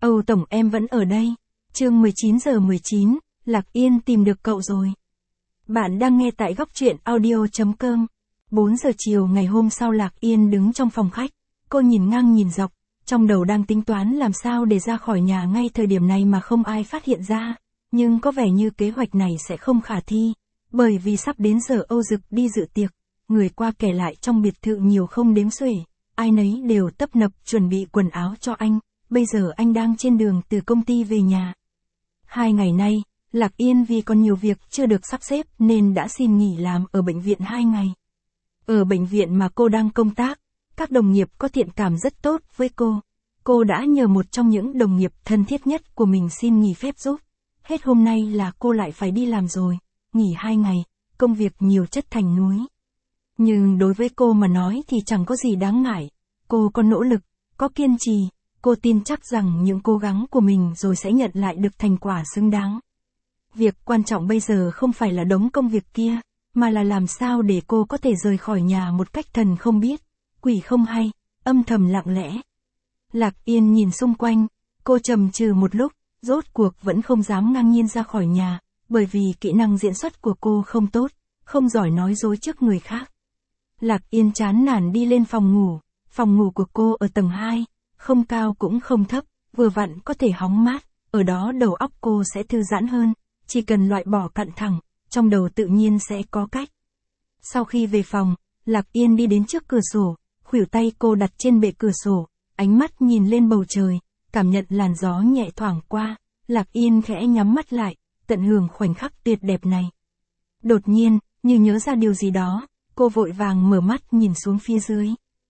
Âu Tổng em vẫn ở đây. Chương 19:19, Lạc Yên tìm được cậu rồi. Bạn đang nghe tại góc truyện audio.com. 4 giờ chiều ngày hôm sau Lạc Yên đứng trong phòng khách. Cô nhìn ngang nhìn dọc, trong đầu đang tính toán làm sao để ra khỏi nhà ngay thời điểm này mà không ai phát hiện ra. Nhưng có vẻ như kế hoạch này sẽ không khả thi. Bởi vì sắp đến giờ Âu Dực đi dự tiệc. Người qua kể lại trong biệt thự nhiều không đếm xuể. Ai nấy đều tấp nập chuẩn bị quần áo cho anh. Bây giờ anh đang trên đường từ công ty về nhà. 2 ngày nay, Lạc Yên vì còn nhiều việc chưa được sắp xếp nên đã xin nghỉ làm ở bệnh viện 2 ngày. Ở bệnh viện mà cô đang công tác, các đồng nghiệp có thiện cảm rất tốt với cô. Cô đã nhờ một trong những đồng nghiệp thân thiết nhất của mình xin nghỉ phép giúp. Hết hôm nay là cô lại phải đi làm rồi. Nghỉ 2 ngày, công việc nhiều chất thành núi. Nhưng đối với cô mà nói thì chẳng có gì đáng ngại. Cô có nỗ lực, có kiên trì. Cô tin chắc rằng những cố gắng của mình rồi sẽ nhận lại được thành quả xứng đáng. Việc quan trọng bây giờ không phải là đống công việc kia, mà là làm sao để cô có thể rời khỏi nhà một cách thần không biết, quỷ không hay, âm thầm lặng lẽ. Lạc Yên nhìn xung quanh, cô trầm trừ một lúc, rốt cuộc vẫn không dám ngang nhiên ra khỏi nhà, bởi vì kỹ năng diễn xuất của cô không tốt, không giỏi nói dối trước người khác. Lạc Yên chán nản đi lên phòng ngủ của cô ở tầng 2. Không cao cũng không thấp, vừa vặn có thể hóng mát, ở đó đầu óc cô sẽ thư giãn hơn, chỉ cần loại bỏ cặn thẳng, trong đầu tự nhiên sẽ có cách. Sau khi về phòng, Lạc Yên đi đến trước cửa sổ, khuỷu tay cô đặt trên bệ cửa sổ, ánh mắt nhìn lên bầu trời, cảm nhận làn gió nhẹ thoảng qua, Lạc Yên khẽ nhắm mắt lại, tận hưởng khoảnh khắc tuyệt đẹp này. Đột nhiên, như nhớ ra điều gì đó, cô vội vàng mở mắt nhìn xuống phía dưới.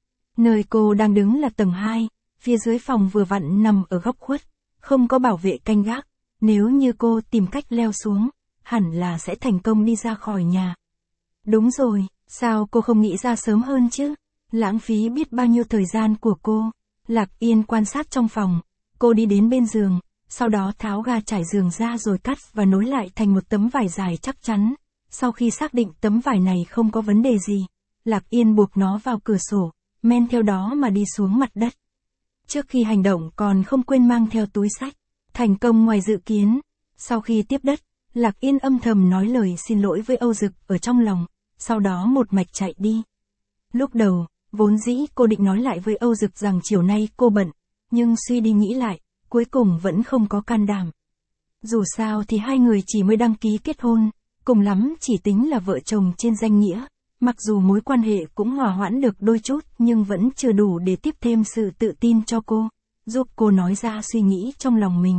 Nơi cô đang đứng là tầng 2. Phía dưới phòng vừa vặn nằm ở góc khuất, không có bảo vệ canh gác, nếu như cô tìm cách leo xuống, hẳn là sẽ thành công đi ra khỏi nhà. Đúng rồi, sao cô không nghĩ ra sớm hơn chứ? Lãng phí biết bao nhiêu thời gian của cô. Lạc Yên quan sát trong phòng, cô đi đến bên giường, sau đó tháo ga trải giường ra rồi cắt và nối lại thành một tấm vải dài chắc chắn. Sau khi xác định tấm vải này không có vấn đề gì, Lạc Yên buộc nó vào cửa sổ, men theo đó mà đi xuống mặt đất. Trước khi hành động còn không quên mang theo túi xách. Thành công ngoài dự kiến. Sau khi tiếp đất, Lạc Yên âm thầm nói lời xin lỗi với Âu Dực ở trong lòng, sau đó một mạch chạy đi. Lúc đầu, vốn dĩ cô định nói lại với Âu Dực rằng chiều nay cô bận, nhưng suy đi nghĩ lại, cuối cùng vẫn không có can đảm. Dù sao thì hai người chỉ mới đăng ký kết hôn, cùng lắm chỉ tính là vợ chồng trên danh nghĩa. Mặc dù mối quan hệ cũng hòa hoãn được đôi chút nhưng vẫn chưa đủ để tiếp thêm sự tự tin cho cô, giúp cô nói ra suy nghĩ trong lòng mình.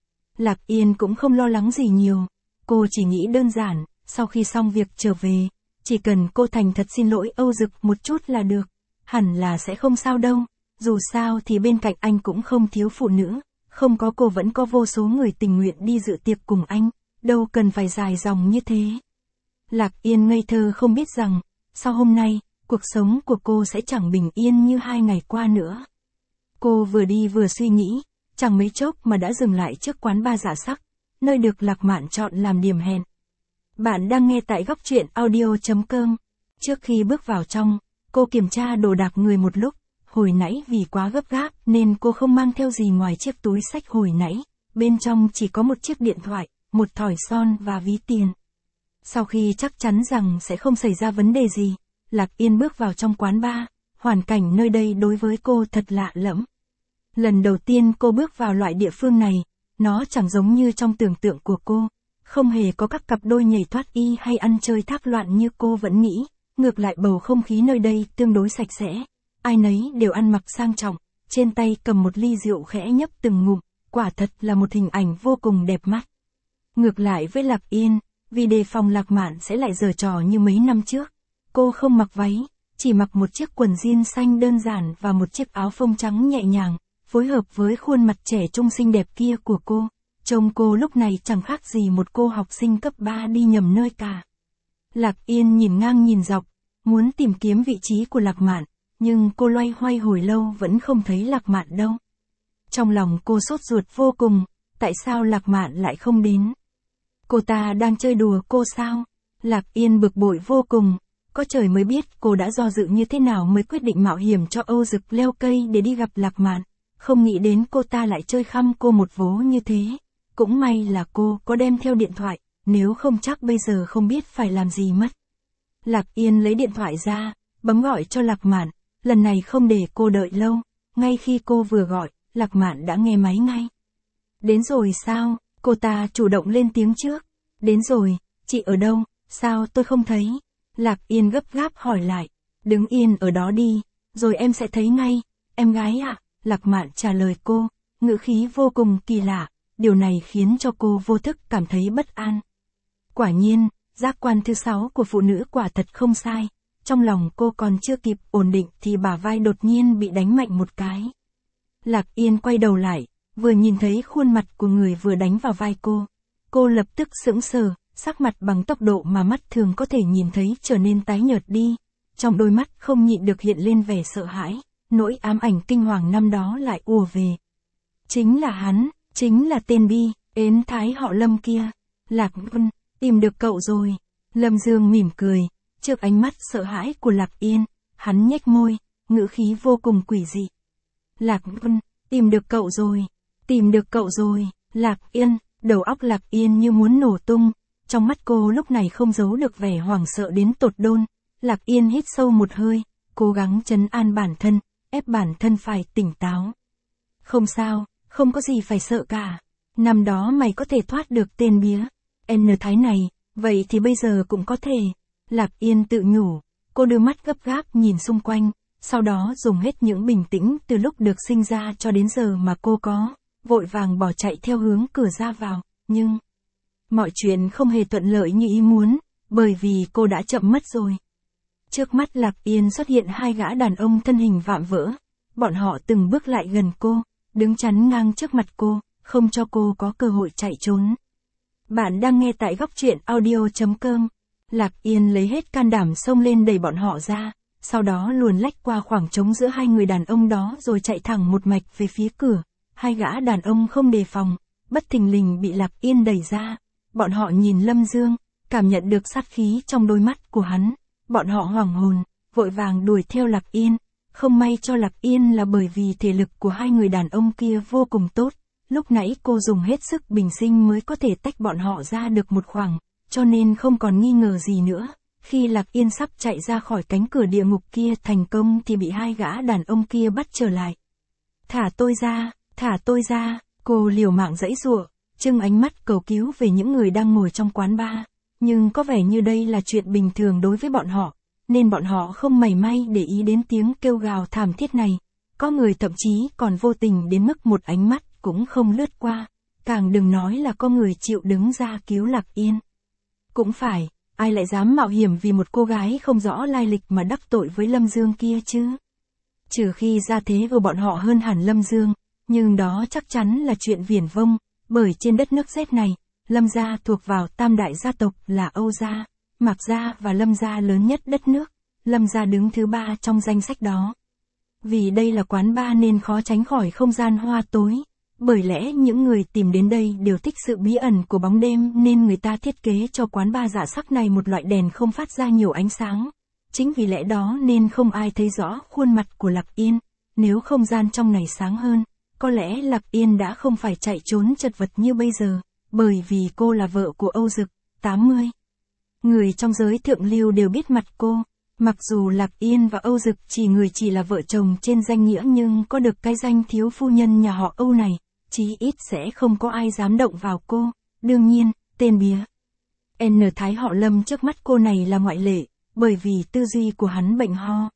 Lạc Yên cũng không lo lắng gì nhiều, cô chỉ nghĩ đơn giản, sau khi xong việc trở về, chỉ cần cô thành thật xin lỗi Âu Dực một chút là được, hẳn là sẽ không sao đâu, dù sao thì bên cạnh anh cũng không thiếu phụ nữ, không có cô vẫn có vô số người tình nguyện đi dự tiệc cùng anh, đâu cần phải dài dòng như thế. Lạc Yên ngây thơ không biết rằng, sau hôm nay, cuộc sống của cô sẽ chẳng bình yên như 2 ngày qua nữa. Cô vừa đi vừa suy nghĩ, chẳng mấy chốc mà đã dừng lại trước quán bar dạ sắc, nơi được Lạc Mạn chọn làm điểm hẹn. Bạn đang nghe tại góc truyện audio.com. Trước khi bước vào trong, cô kiểm tra đồ đạc người một lúc, hồi nãy vì quá gấp gáp nên cô không mang theo gì ngoài chiếc túi xách hồi nãy, bên trong chỉ có một chiếc điện thoại, một thỏi son và ví tiền. Sau khi chắc chắn rằng sẽ không xảy ra vấn đề gì, Lạc Yên bước vào trong quán bar, hoàn cảnh nơi đây đối với cô thật lạ lẫm. Lần đầu tiên cô bước vào loại địa phương này, nó chẳng giống như trong tưởng tượng của cô, không hề có các cặp đôi nhảy thoát y hay ăn chơi thác loạn như cô vẫn nghĩ, ngược lại bầu không khí nơi đây tương đối sạch sẽ, ai nấy đều ăn mặc sang trọng, trên tay cầm một ly rượu khẽ nhấp từng ngụm, quả thật là một hình ảnh vô cùng đẹp mắt. Ngược lại với Lạc Yên, vì đề phòng Lạc Mạn sẽ lại giở trò như mấy năm trước, cô không mặc váy, chỉ mặc một chiếc quần jean xanh đơn giản và một chiếc áo phông trắng nhẹ nhàng, phối hợp với khuôn mặt trẻ trung xinh đẹp kia của cô. Trông cô lúc này chẳng khác gì một cô học sinh cấp 3 đi nhầm nơi cả. Lạc Yên nhìn ngang nhìn dọc, muốn tìm kiếm vị trí của Lạc Mạn, nhưng cô loay hoay hồi lâu vẫn không thấy Lạc Mạn đâu. Trong lòng cô sốt ruột vô cùng, tại sao Lạc Mạn lại không đến? Cô ta đang chơi đùa cô sao? Lạc Yên bực bội vô cùng, có trời mới biết cô đã do dự như thế nào mới quyết định mạo hiểm cho Âu Dực leo cây để đi gặp Lạc Mạn. không nghĩ đến cô ta lại chơi khăm cô một vố như thế. Cũng may là cô có đem theo điện thoại, nếu không chắc bây giờ không biết phải làm gì mất. Lạc Yên lấy điện thoại ra, bấm gọi cho Lạc Mạn, lần này không để cô đợi lâu, ngay khi cô vừa gọi, Lạc Mạn đã nghe máy ngay. Đến rồi sao? Cô ta chủ động lên tiếng trước. Đến rồi, chị ở đâu, sao tôi không thấy? Lạc Yên gấp gáp hỏi lại. Đứng yên ở đó đi, rồi em sẽ thấy ngay. Em gái ạ, Lạc Mạn trả lời cô, ngữ khí vô cùng kỳ lạ, điều này khiến cho cô vô thức cảm thấy bất an. Quả nhiên, giác quan thứ 6 của phụ nữ quả thật không sai. Trong lòng cô còn chưa kịp ổn định thì bả vai đột nhiên bị đánh mạnh một cái. Lạc Yên quay đầu lại, vừa nhìn thấy khuôn mặt của người vừa đánh vào vai cô lập tức sững sờ, sắc mặt bằng tốc độ mà mắt thường có thể nhìn thấy trở nên tái nhợt đi. Trong đôi mắt không nhịn được hiện lên vẻ sợ hãi, nỗi ám ảnh kinh hoàng năm đó lại ùa về. Chính là hắn, chính là tên bi, ến thái họ Lâm kia. Lạc Vân, tìm được cậu rồi. Lâm Dương mỉm cười, trước ánh mắt sợ hãi của Lạc Yên, hắn nhếch môi, ngữ khí vô cùng quỷ dị. Lạc Vân, tìm được cậu rồi, tìm được cậu rồi. Lạc Yên, đầu óc Lạc Yên như muốn nổ tung, trong mắt cô lúc này không giấu được vẻ hoảng sợ đến tột đôn. Lạc Yên hít sâu một hơi, cố gắng trấn an bản thân, ép bản thân phải tỉnh táo. Không sao, không có gì phải sợ cả. Năm đó mày có thể thoát được tên bía N Thái này, vậy thì bây giờ cũng có thể. Lạc Yên tự nhủ, cô đưa mắt gấp gáp nhìn xung quanh, sau đó dùng hết những bình tĩnh từ lúc được sinh ra cho đến giờ mà cô có, vội vàng bỏ chạy theo hướng cửa ra vào, nhưng mọi chuyện không hề thuận lợi như ý muốn, bởi vì cô đã chậm mất rồi. Trước mắt Lạc Yên xuất hiện hai gã đàn ông thân hình vạm vỡ, bọn họ từng bước lại gần cô, đứng chắn ngang trước mặt cô, không cho cô có cơ hội chạy trốn. Bạn đang nghe tại góc truyện audio.com. Lạc Yên lấy hết can đảm xông lên đẩy bọn họ ra, sau đó luồn lách qua khoảng trống giữa hai người đàn ông đó rồi chạy thẳng một mạch về phía cửa. Hai gã đàn ông không đề phòng, bất thình lình bị Lạc Yên đẩy ra. Bọn họ nhìn Lâm Dương, cảm nhận được sát khí trong đôi mắt của hắn. Bọn họ hoảng hồn, vội vàng đuổi theo Lạc Yên. Không may cho Lạc Yên là bởi vì thể lực của hai người đàn ông kia vô cùng tốt. Lúc nãy cô dùng hết sức bình sinh mới có thể tách bọn họ ra được một khoảng, cho nên không còn nghi ngờ gì nữa. Khi Lạc Yên sắp chạy ra khỏi cánh cửa địa ngục kia thành công thì bị hai gã đàn ông kia bắt trở lại. Thả tôi ra, cô liều mạng giãy giụa, trưng ánh mắt cầu cứu về những người đang ngồi trong quán bar. Nhưng có vẻ như đây là chuyện bình thường đối với bọn họ, nên bọn họ không mảy may để ý đến tiếng kêu gào thảm thiết này. Có người thậm chí còn vô tình đến mức một ánh mắt cũng không lướt qua, càng đừng nói là có người chịu đứng ra cứu Lạc Yên. Cũng phải, ai lại dám mạo hiểm vì một cô gái không rõ lai lịch mà đắc tội với Lâm Dương kia chứ? Trừ khi gia thế của bọn họ hơn hẳn Lâm Dương, nhưng đó chắc chắn là chuyện viển vông, bởi trên đất nước Z này, Lâm gia thuộc vào tam đại gia tộc là Âu gia, Mạc gia và Lâm gia lớn nhất đất nước, Lâm gia đứng thứ 3 trong danh sách đó. Vì đây là quán bar nên khó tránh khỏi không gian hoa tối, bởi lẽ những người tìm đến đây đều thích sự bí ẩn của bóng đêm nên người ta thiết kế cho quán bar dạ sắc này một loại đèn không phát ra nhiều ánh sáng. Chính vì lẽ đó nên không ai thấy rõ khuôn mặt của Lạc Yên, nếu không gian trong này sáng hơn, có lẽ Lạc Yên đã không phải chạy trốn chật vật như bây giờ, bởi vì cô là vợ của Âu Dực, 80. Người trong giới thượng lưu đều biết mặt cô. Mặc dù Lạc Yên và Âu Dực chỉ là vợ chồng trên danh nghĩa nhưng có được cái danh thiếu phu nhân nhà họ Âu này, chí ít sẽ không có ai dám động vào cô. Đương nhiên, tên bía N Thái họ Lâm trước mắt cô này là ngoại lệ, bởi vì tư duy của hắn bệnh ho.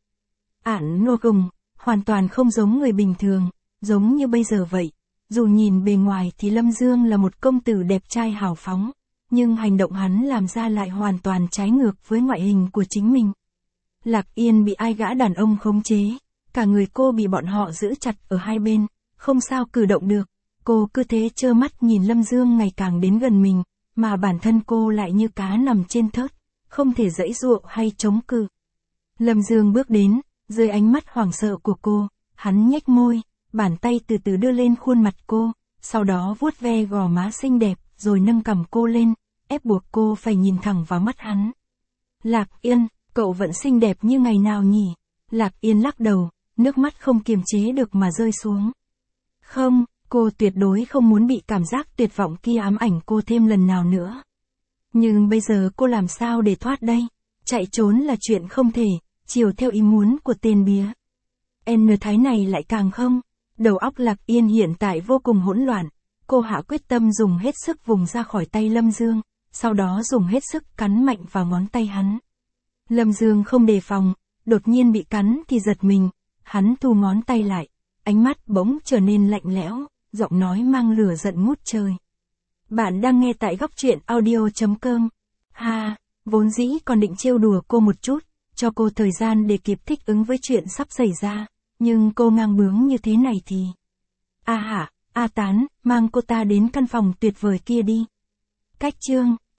Ản nô gùng, hoàn toàn không giống người bình thường, giống như bây giờ vậy. Dù nhìn bề ngoài thì Lâm Dương là một công tử đẹp trai hào phóng, nhưng hành động hắn làm ra lại hoàn toàn trái ngược với ngoại hình của chính mình. Lạc Yên bị ai gã đàn ông khống chế, cả người cô bị bọn họ giữ chặt ở hai bên, không sao cử động được. Cô cứ thế trơ mắt nhìn Lâm Dương ngày càng đến gần mình, mà bản thân cô lại như cá nằm trên thớt, không thể giãy giụa hay chống cự. Lâm Dương bước đến, dưới ánh mắt hoảng sợ của cô, hắn nhếch môi, bàn tay từ từ đưa lên khuôn mặt cô, sau đó vuốt ve gò má xinh đẹp, rồi nâng cằm cô lên, ép buộc cô phải nhìn thẳng vào mắt hắn. Lạc Yên, cậu vẫn xinh đẹp như ngày nào nhỉ? Lạc Yên lắc đầu, nước mắt không kiềm chế được mà rơi xuống. Không, cô tuyệt đối không muốn bị cảm giác tuyệt vọng kia ám ảnh cô thêm lần nào nữa. Nhưng bây giờ cô làm sao để thoát đây? Chạy trốn là chuyện không thể, chiều theo ý muốn của tên bía. N thái này lại càng không. Đầu óc Lạc Yên hiện tại vô cùng hỗn loạn. Cô hạ quyết tâm dùng hết sức vùng ra khỏi tay Lâm Dương, sau đó dùng hết sức cắn mạnh vào ngón tay hắn. Lâm Dương không đề phòng, đột nhiên bị cắn thì giật mình, hắn thu ngón tay lại, ánh mắt bỗng trở nên lạnh lẽo, giọng nói mang lửa giận ngút trời. Bạn đang nghe tại góc truyện audio.com. Ha, vốn dĩ còn định trêu đùa cô một chút, cho cô thời gian để kịp thích ứng với chuyện sắp xảy ra, nhưng cô ngang bướng như thế này thì... A hả, A Tán, mang cô ta đến căn phòng tuyệt vời kia đi. Cách chương